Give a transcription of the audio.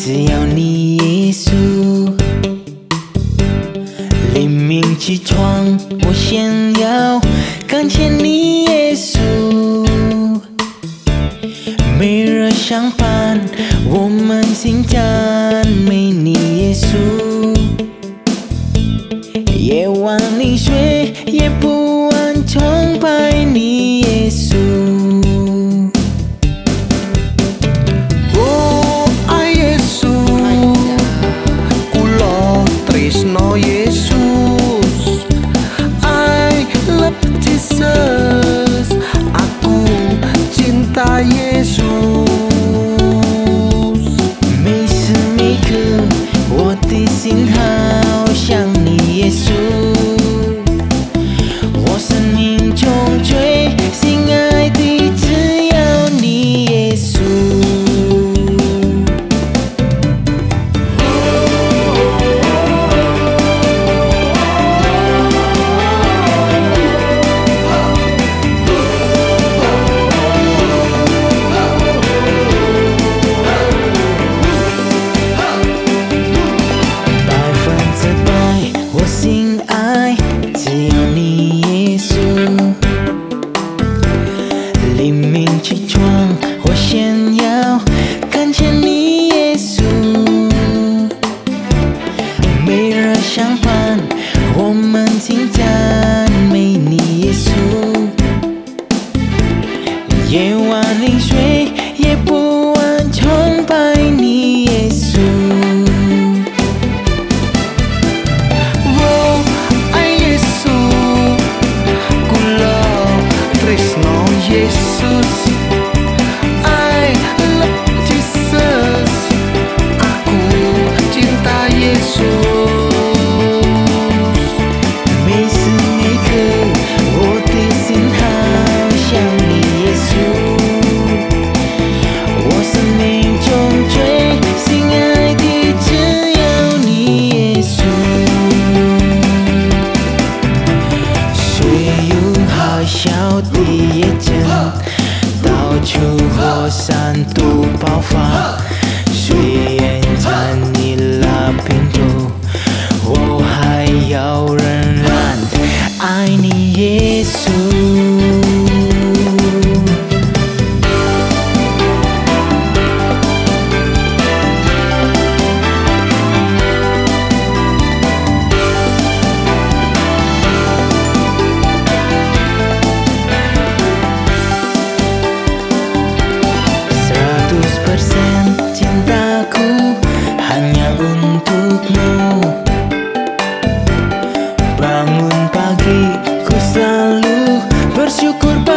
只要你耶稣。黎明起床，我先要感谢你耶稣。每日上班，我们心赞美你耶稣。夜晚临睡，也不忘崇拜你耶稣。 Oh ai Yesus, kula tresno Yesus. I love Jesus, aku cinta Yesus. 每时每刻，我的心好想你耶稣。我生命中最心爱的只有你耶稣。我心爱只有你耶稣。黎明起床，我先要感谢你耶稣。每日上班，我们请赞美你耶稣。夜晚临睡，也不忘崇拜你耶稣。 Yesus, I love Jesus, aku cinta Yesus. 每时每刻，我的心好想你耶稣。我生命中最心爱的只有你耶稣。水涌海啸的夜间，到处火山都爆发。虽然在你那边走，我还要仍然爱你耶稣。Cintaku hanya untukmu. Bangun pagi, ku selalu bersyukur.